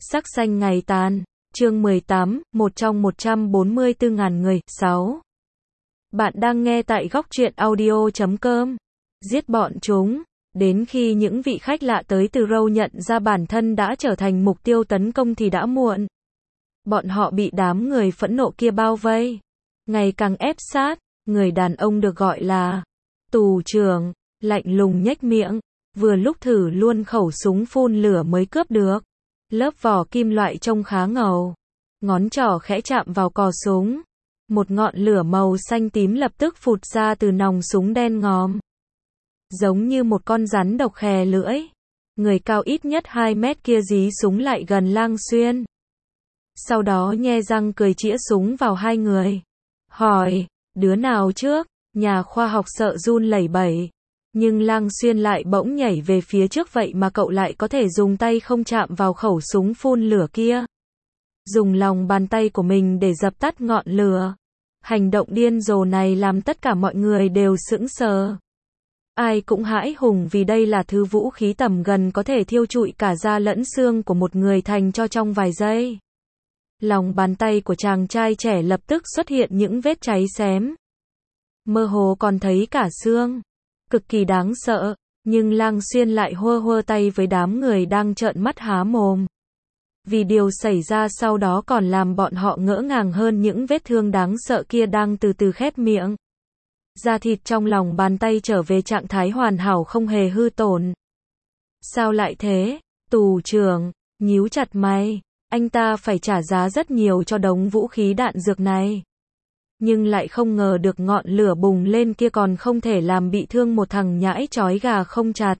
Sắc xanh ngày tàn, chương 18, một trong 144.000 người, 6. Bạn đang nghe tại góc truyện audio.com. Giết bọn chúng. Đến khi những vị khách lạ tới từ Râu nhận ra bản thân đã trở thành mục tiêu tấn công thì đã muộn. Bọn họ bị đám người phẫn nộ kia bao vây, ngày càng ép sát. Người đàn ông được gọi là tù trưởng, lạnh lùng nhếch miệng, vừa lúc thử luôn khẩu súng phun lửa mới cướp được. Lớp vỏ kim loại trông khá ngầu. Ngón trỏ khẽ chạm vào cò súng. Một ngọn lửa màu xanh tím lập tức phụt ra từ nòng súng đen ngòm. Giống như một con rắn độc khè lưỡi. Người cao ít nhất 2 mét kia dí súng lại gần Lang Xuyên. Sau đó nhe răng cười chĩa súng vào hai người. Hỏi, đứa nào trước? Nhà khoa học sợ run lẩy bẩy. Nhưng Lang Xuyên lại bỗng nhảy về phía trước, vậy mà cậu lại có thể dùng tay không chạm vào khẩu súng phun lửa kia. Dùng lòng bàn tay của mình để dập tắt ngọn lửa. Hành động điên rồ này làm tất cả mọi người đều sững sờ. Ai cũng hãi hùng vì đây là thứ vũ khí tầm gần có thể thiêu trụi cả da lẫn xương của một người thành cho trong vài giây. Lòng bàn tay của chàng trai trẻ lập tức xuất hiện những vết cháy xém. Mơ hồ còn thấy cả xương. Cực kỳ đáng sợ, nhưng Lang Xuyên lại hơ tay với đám người đang trợn mắt há mồm. Vì điều xảy ra sau đó còn làm bọn họ ngỡ ngàng hơn, những vết thương đáng sợ kia đang từ từ khép miệng. Da thịt trong lòng bàn tay trở về trạng thái hoàn hảo, không hề hư tổn. Sao lại thế? Tù trưởng nhíu chặt mày, anh ta phải trả giá rất nhiều cho đống vũ khí đạn dược này. Nhưng lại không ngờ được ngọn lửa bùng lên kia còn không thể làm bị thương một thằng nhãi trói gà không chặt.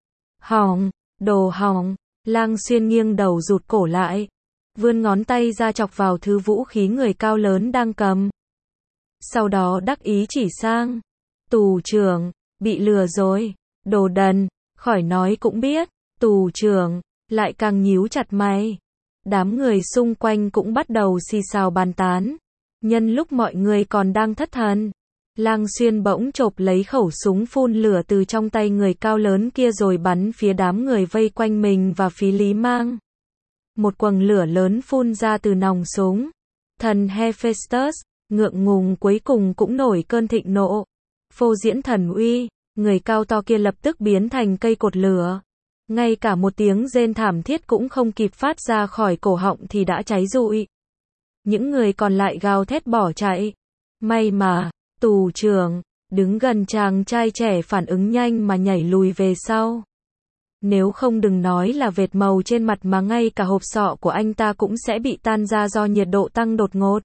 Hỏng, đồ hỏng. Lang Xuyên nghiêng đầu rụt cổ lại, vươn ngón tay ra chọc vào thứ vũ khí người cao lớn đang cầm. Sau đó đắc ý chỉ sang. Tù trưởng, bị lừa rồi. Đồ đần, khỏi nói cũng biết. Tù trưởng lại càng nhíu chặt mày. Đám người xung quanh cũng bắt đầu xì xào bàn tán. Nhân lúc mọi người còn đang thất thần, Lang Xuyên bỗng chộp lấy khẩu súng phun lửa từ trong tay người cao lớn kia rồi bắn phía đám người vây quanh mình và Phí Lý Mang. Một quầng lửa lớn phun ra từ nòng súng. Thần Hephaestus, ngượng ngùng cuối cùng cũng nổi cơn thịnh nộ. Phô diễn thần uy, người cao to kia lập tức biến thành cây cột lửa. Ngay cả một tiếng rên thảm thiết cũng không kịp phát ra khỏi cổ họng thì đã cháy rụi. Những người còn lại gào thét bỏ chạy. May mà tù trưởng đứng gần chàng trai trẻ phản ứng nhanh mà nhảy lùi về sau. Nếu không đừng nói là vệt màu trên mặt mà ngay cả hộp sọ của anh ta cũng sẽ bị tan ra do nhiệt độ tăng đột ngột.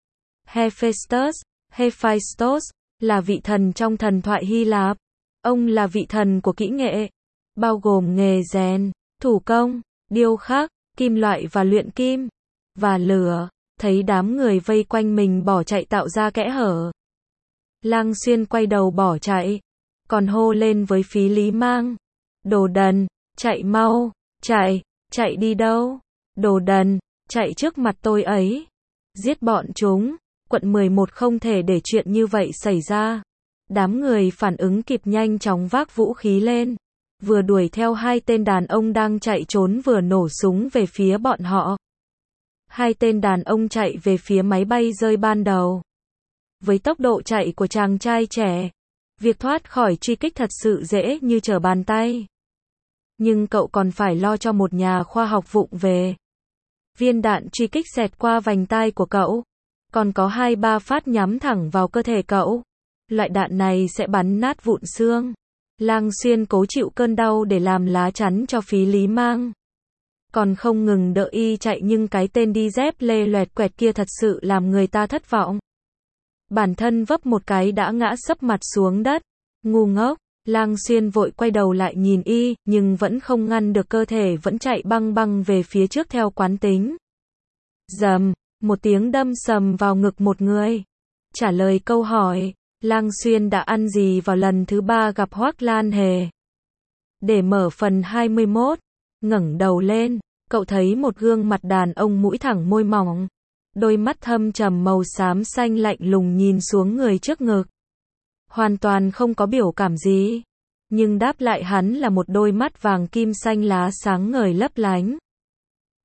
Hephaestus là vị thần trong thần thoại Hy Lạp. Ông là vị thần của kỹ nghệ, bao gồm nghề rèn, thủ công, điêu khắc, kim loại và luyện kim, và lửa. Thấy đám người vây quanh mình bỏ chạy tạo ra kẽ hở, Lang Xuyên quay đầu bỏ chạy, còn hô lên với Phí Lý Mang. Đồ đần, chạy mau, chạy đi đâu? Đồ đần, chạy trước mặt tôi ấy. Giết bọn chúng. Quận 11 không thể để chuyện như vậy xảy ra. Đám người phản ứng kịp nhanh chóng vác vũ khí lên, vừa đuổi theo hai tên đàn ông đang chạy trốn vừa nổ súng về phía bọn họ. Hai tên đàn ông chạy về phía máy bay rơi ban đầu. Với tốc độ chạy của chàng trai trẻ, việc thoát khỏi truy kích thật sự dễ như trở bàn tay. Nhưng cậu còn phải lo cho một nhà khoa học vụng về. Viên đạn truy kích xẹt qua vành tai của cậu, còn có 2-3 phát nhắm thẳng vào cơ thể cậu. Loại đạn này sẽ bắn nát vụn xương. Lang Xuyên cố chịu cơn đau để làm lá chắn cho Phí Lý Mang. Còn không ngừng đợi y chạy, nhưng cái tên đi dép lê loẹt quẹt kia thật sự làm người ta thất vọng. Bản thân vấp một cái đã ngã sấp mặt xuống đất. Ngu ngốc. Lang Xuyên vội quay đầu lại nhìn y, nhưng vẫn không ngăn được, cơ thể vẫn chạy băng băng về phía trước theo quán tính. Rầm, một tiếng đâm sầm vào ngực một người. Trả lời câu hỏi, Lang Xuyên đã ăn gì vào lần thứ 3 gặp Hoắc Lan Hề. Để mở phần 21, ngẩng đầu lên, cậu thấy một gương mặt đàn ông mũi thẳng môi mỏng. Đôi mắt thâm trầm màu xám xanh lạnh lùng nhìn xuống người trước ngực. Hoàn toàn không có biểu cảm gì. Nhưng đáp lại hắn là một đôi mắt vàng kim xanh lá sáng ngời lấp lánh.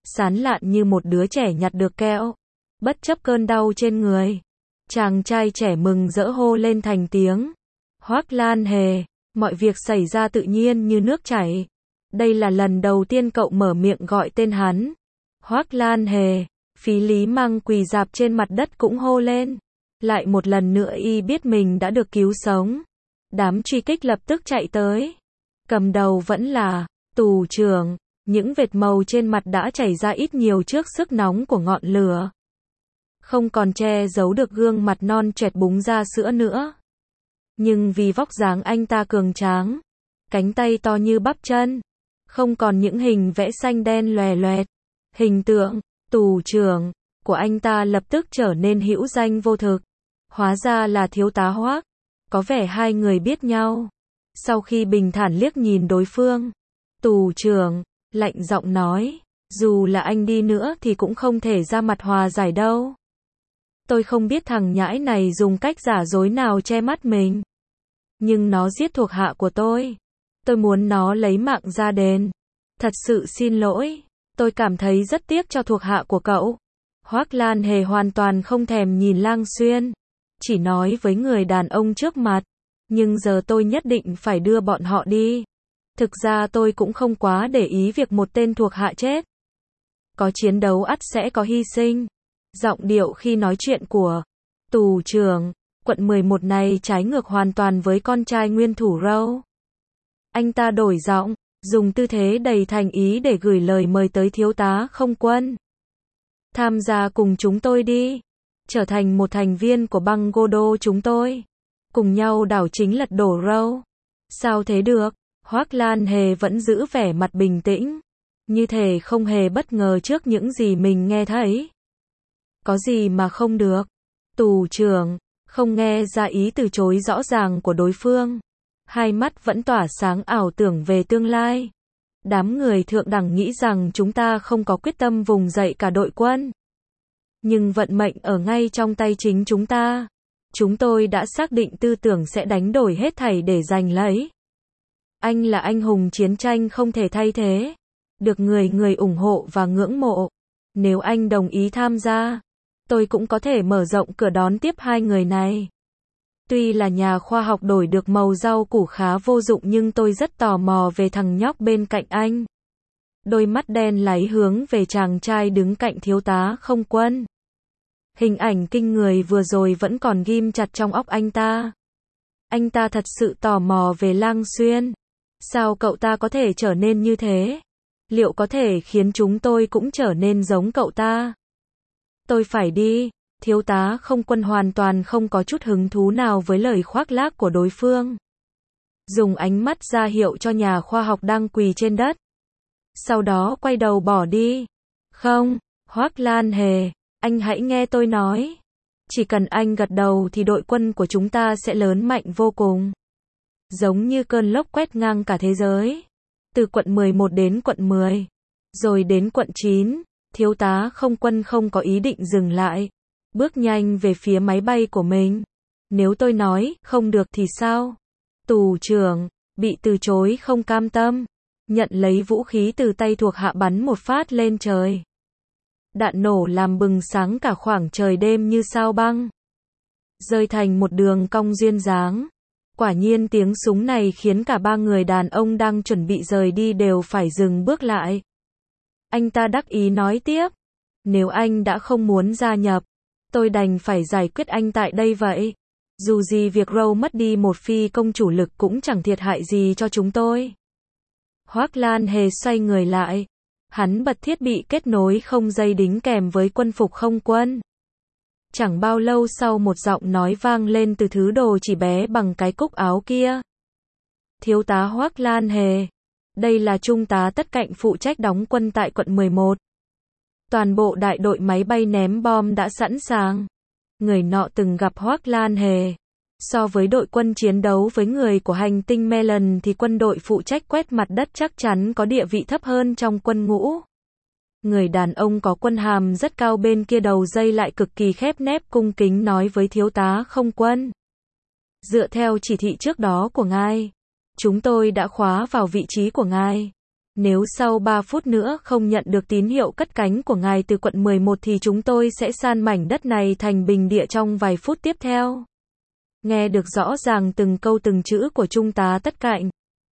sán lạn như một đứa trẻ nhặt được kẹo. Bất chấp cơn đau trên người, chàng trai trẻ mừng rỡ hô lên thành tiếng. Hoác Lan Hề, mọi việc xảy ra tự nhiên như nước chảy. Đây là lần đầu tiên cậu mở miệng gọi tên hắn. Hoác Lan Hề, Phí Lý Măng quỳ rạp trên mặt đất cũng hô lên. Lại một lần nữa y biết mình đã được cứu sống. Đám truy kích lập tức chạy tới. Cầm đầu vẫn là tù trưởng. Những vệt màu trên mặt đã chảy ra ít nhiều trước sức nóng của ngọn lửa. Không còn che giấu được gương mặt non choẹt búng ra sữa nữa. Nhưng vì vóc dáng anh ta cường tráng, cánh tay to như bắp chân, không còn những hình vẽ xanh đen lòe loẹt. Hình tượng tù trưởng của anh ta lập tức trở nên hữu danh vô thực. Hóa ra là thiếu tá Hoác. Có vẻ hai người biết nhau. Sau khi bình thản liếc nhìn đối phương, tù trưởng lạnh giọng nói, dù là anh đi nữa thì cũng không thể ra mặt hòa giải đâu. Tôi không biết thằng nhãi này dùng cách giả dối nào che mắt mình. Nhưng nó giết thuộc hạ của tôi. Tôi muốn nó lấy mạng ra đền. Thật sự xin lỗi. Tôi cảm thấy rất tiếc cho thuộc hạ của cậu. Hoác Lan Hề hoàn toàn không thèm nhìn Lang Xuyên. Chỉ nói với người đàn ông trước mặt. Nhưng giờ tôi nhất định phải đưa bọn họ đi. Thực ra tôi cũng không quá để ý việc một tên thuộc hạ chết. Có chiến đấu ắt sẽ có hy sinh. Giọng điệu khi nói chuyện của tù trưởng quận 11 này trái ngược hoàn toàn với con trai nguyên thủ Râu. Anh ta đổi giọng, dùng tư thế đầy thành ý để gửi lời mời tới thiếu tá Không Quân. Tham gia cùng chúng tôi đi. Trở thành một thành viên của băng Godo chúng tôi. Cùng nhau đảo chính lật đổ Râu. Sao thế được? Hoác Lan Hề vẫn giữ vẻ mặt bình tĩnh. Như thể không hề bất ngờ trước những gì mình nghe thấy. Có gì mà không được? Tù trưởng không nghe ra ý từ chối rõ ràng của đối phương. Hai mắt vẫn tỏa sáng ảo tưởng về tương lai. Đám người thượng đẳng nghĩ rằng chúng ta không có quyết tâm vùng dậy cả đội quân. Nhưng vận mệnh ở ngay trong tay chính chúng ta. Chúng tôi đã xác định tư tưởng sẽ đánh đổi hết thảy để giành lấy. Anh là anh hùng chiến tranh không thể thay thế. Được người người ủng hộ và ngưỡng mộ. Nếu anh đồng ý tham gia, tôi cũng có thể mở rộng cửa đón tiếp hai người này. Tuy là nhà khoa học đổi được màu rau củ khá vô dụng nhưng tôi rất tò mò về thằng nhóc bên cạnh anh. Đôi mắt đen láy hướng về chàng trai đứng cạnh thiếu tá Không Quân. Hình ảnh kinh người vừa rồi vẫn còn ghim chặt trong óc anh ta. Anh ta thật sự tò mò về Lang Xuyên. Sao cậu ta có thể trở nên như thế? Liệu có thể khiến chúng tôi cũng trở nên giống cậu ta? Tôi phải đi. Thiếu tá Không Quân hoàn toàn không có chút hứng thú nào với lời khoác lác của đối phương. Dùng ánh mắt ra hiệu cho nhà khoa học đang quỳ trên đất. Sau đó quay đầu bỏ đi. Không, Hoác Lan Hề, anh hãy nghe tôi nói. Chỉ cần anh gật đầu thì đội quân của chúng ta sẽ lớn mạnh vô cùng. Giống như cơn lốc quét ngang cả thế giới. Từ quận 11 đến quận 10. Rồi đến quận 9. Thiếu tá Không Quân không có ý định dừng lại. Bước nhanh về phía máy bay của mình. Nếu tôi nói không được thì sao? Tù trưởng bị từ chối không cam tâm. Nhận lấy vũ khí từ tay thuộc hạ bắn một phát lên trời. Đạn nổ làm bừng sáng cả khoảng trời đêm như sao băng. Rơi thành một đường cong duyên dáng. Quả nhiên tiếng súng này khiến cả ba người đàn ông đang chuẩn bị rời đi đều phải dừng bước lại. Anh ta đắc ý nói tiếp. Nếu anh đã không muốn gia nhập, tôi đành phải giải quyết anh tại đây vậy. Dù gì việc Râu mất đi một phi công chủ lực cũng chẳng thiệt hại gì cho chúng tôi. Hoác Lan Hề xoay người lại. Hắn bật thiết bị kết nối không dây đính kèm với quân phục không quân. Chẳng bao lâu sau một giọng nói vang lên từ thứ đồ chỉ bé bằng cái cúc áo kia. Thiếu tá Hoác Lan Hề. Đây là trung tá Tất Cạnh phụ trách đóng quân tại quận 11. Toàn bộ đại đội máy bay ném bom đã sẵn sàng. Người nọ từng gặp Hoác Lan Hề. So với đội quân chiến đấu với người của hành tinh Melon thì quân đội phụ trách quét mặt đất chắc chắn có địa vị thấp hơn trong quân ngũ. Người đàn ông có quân hàm rất cao bên kia đầu dây lại cực kỳ khép nép cung kính nói với thiếu tá Không Quân. Dựa theo chỉ thị trước đó của ngài, chúng tôi đã khóa vào vị trí của ngài. Nếu sau 3 phút nữa không nhận được tín hiệu cất cánh của ngài từ quận 11 thì chúng tôi sẽ san mảnh đất này thành bình địa trong vài phút tiếp theo. Nghe được rõ ràng từng câu từng chữ của Trung tá Tất Cạnh.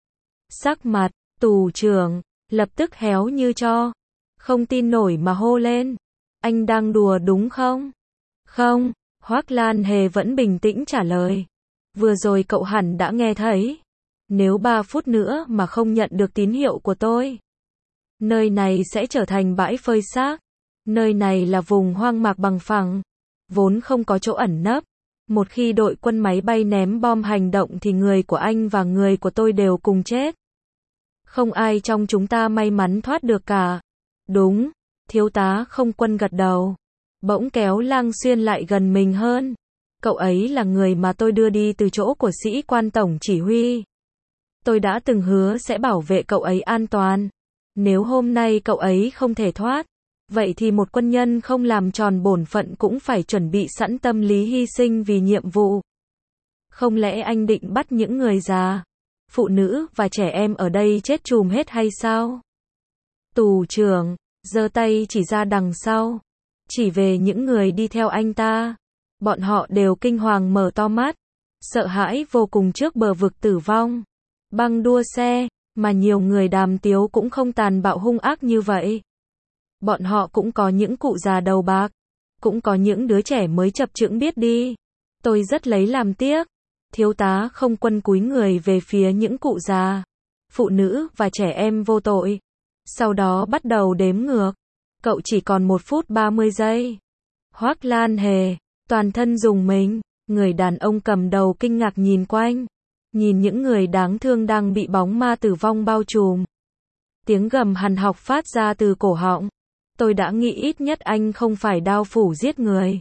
Sắc mặt, tù trưởng, lập tức héo như tro. Không tin nổi mà hô lên. Anh đang đùa đúng không? Không, Hoác Lan Hề vẫn bình tĩnh trả lời. Vừa rồi cậu hẳn đã nghe thấy. Nếu 3 phút nữa mà không nhận được tín hiệu của tôi, nơi này sẽ trở thành bãi phơi xác. Nơi này là vùng hoang mạc bằng phẳng, vốn không có chỗ ẩn nấp. Một khi đội quân máy bay ném bom hành động thì người của anh và người của tôi đều cùng chết. Không ai trong chúng ta may mắn thoát được cả. Đúng, thiếu tá không quân gật đầu. Bỗng kéo Lang Xuyên lại gần mình hơn. Cậu ấy là người mà tôi đưa đi từ chỗ của sĩ quan tổng chỉ huy. Tôi đã từng hứa sẽ bảo vệ cậu ấy an toàn. Nếu hôm nay cậu ấy không thể thoát, vậy thì một quân nhân không làm tròn bổn phận cũng phải chuẩn bị sẵn tâm lý hy sinh vì nhiệm vụ. Không lẽ anh định bắt những người già, phụ nữ và trẻ em ở đây chết chùm hết hay sao? Tù trưởng giơ tay chỉ ra đằng sau, chỉ về những người đi theo anh ta. Bọn họ đều kinh hoàng mở to mắt, sợ hãi vô cùng trước bờ vực tử vong. Băng đua xe, mà nhiều người đàm tiếu cũng không tàn bạo hung ác như vậy. Bọn họ cũng có những cụ già đầu bạc, cũng có những đứa trẻ mới chập chững biết đi. Tôi rất lấy làm tiếc. Thiếu tá không quân cúi người về phía những cụ già, phụ nữ và trẻ em vô tội. Sau đó bắt đầu đếm ngược. Cậu chỉ còn 1 phút 30 giây. Hoác Lan Hề, toàn thân rùng mình, người đàn ông cầm đầu kinh ngạc nhìn quanh. Nhìn những người đáng thương đang bị bóng ma tử vong bao trùm. Tiếng gầm hằn học phát ra từ cổ họng. Tôi đã nghĩ ít nhất anh không phải đao phủ giết người.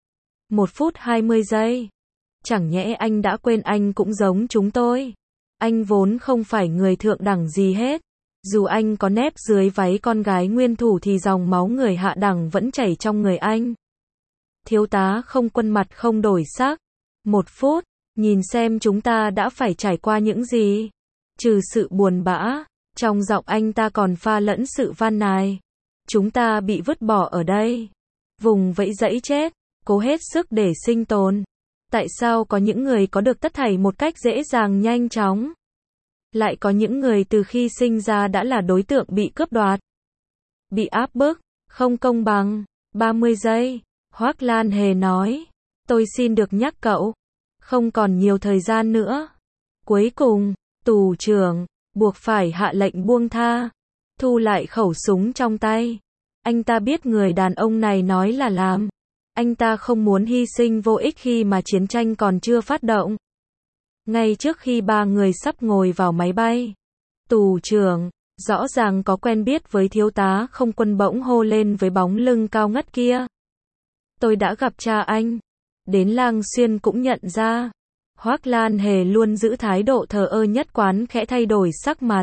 1 phút 20 giây. Chẳng nhẽ anh đã quên anh cũng giống chúng tôi. Anh vốn không phải người thượng đẳng gì hết. Dù anh có nép dưới váy con gái nguyên thủ thì dòng máu người hạ đẳng vẫn chảy trong người anh. Thiếu tá không quân mặt không đổi sắc. 1 phút. Nhìn xem chúng ta đã phải trải qua những gì. Trừ sự buồn bã, trong giọng anh ta còn pha lẫn sự van nài. Chúng ta bị vứt bỏ ở đây. Vùng vẫy dãy chết, cố hết sức để sinh tồn. Tại sao có những người có được tất thảy một cách dễ dàng nhanh chóng? Lại có những người từ khi sinh ra đã là đối tượng bị cướp đoạt, bị áp bức, không công bằng. 30 giây, Hoác Lan Hề nói. Tôi xin được nhắc cậu. Không còn nhiều thời gian nữa. Cuối cùng, tù trưởng buộc phải hạ lệnh buông tha, thu lại khẩu súng trong tay. Anh ta biết người đàn ông này nói là làm. Anh ta không muốn hy sinh vô ích khi mà chiến tranh còn chưa phát động. Ngay trước khi 3 người sắp ngồi vào máy bay, tù trưởng rõ ràng có quen biết với thiếu tá không quân bỗng hô lên với bóng lưng cao ngất kia. Tôi đã gặp cha anh. Đến Lang Xuyên cũng nhận ra. Hoác Lan Hề luôn giữ thái độ thờ ơ nhất quán khẽ thay đổi sắc mặt.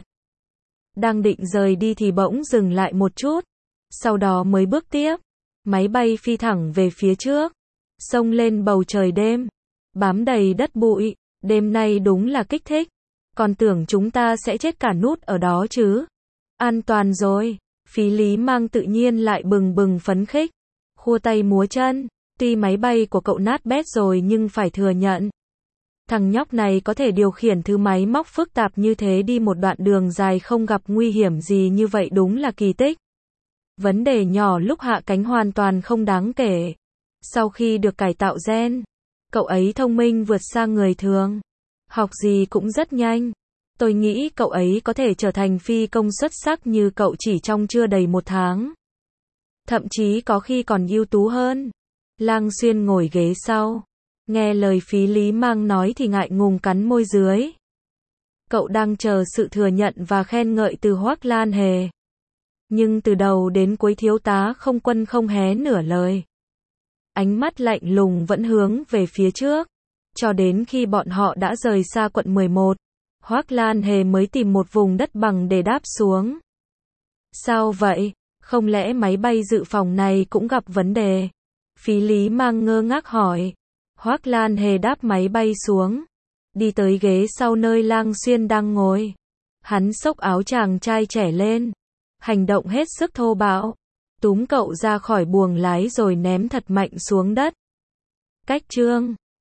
Đang định rời đi thì bỗng dừng lại một chút. Sau đó mới bước tiếp. Máy bay phi thẳng về phía trước. Xông lên bầu trời đêm. Bám đầy đất bụi. Đêm nay đúng là kích thích. Còn tưởng chúng ta sẽ chết cả nút ở đó chứ. An toàn rồi. Phí Lý Mang tự nhiên lại bừng bừng phấn khích. Khua tay múa chân. Tuy máy bay của cậu nát bét rồi nhưng phải thừa nhận. Thằng nhóc này có thể điều khiển thứ máy móc phức tạp như thế đi một đoạn đường dài không gặp nguy hiểm gì như vậy đúng là kỳ tích. Vấn đề nhỏ lúc hạ cánh hoàn toàn không đáng kể. Sau khi được cải tạo gen, cậu ấy thông minh vượt xa người thường. Học gì cũng rất nhanh. Tôi nghĩ cậu ấy có thể trở thành phi công xuất sắc như cậu chỉ trong chưa đầy 1 tháng. Thậm chí có khi còn ưu tú hơn. Lang Xuyên ngồi ghế sau. Nghe lời Phí Lý Mang nói thì ngại ngùng cắn môi dưới. Cậu đang chờ sự thừa nhận và khen ngợi từ Hoác Lan Hề. Nhưng từ đầu đến cuối thiếu tá không quân không hé nửa lời. Ánh mắt lạnh lùng vẫn hướng về phía trước. Cho đến khi bọn họ đã rời xa quận 11, Hoác Lan Hề mới tìm một vùng đất bằng để đáp xuống. Sao vậy? Không lẽ máy bay dự phòng này cũng gặp vấn đề? Phí Lý Mang ngơ ngác hỏi. Hoác Lan Hề đáp máy bay xuống. Đi tới ghế sau nơi Lang Xuyên đang ngồi. Hắn xốc áo chàng trai trẻ lên, hành động hết sức thô bạo, túm cậu ra khỏi buồng lái rồi ném thật mạnh xuống đất. Cách chương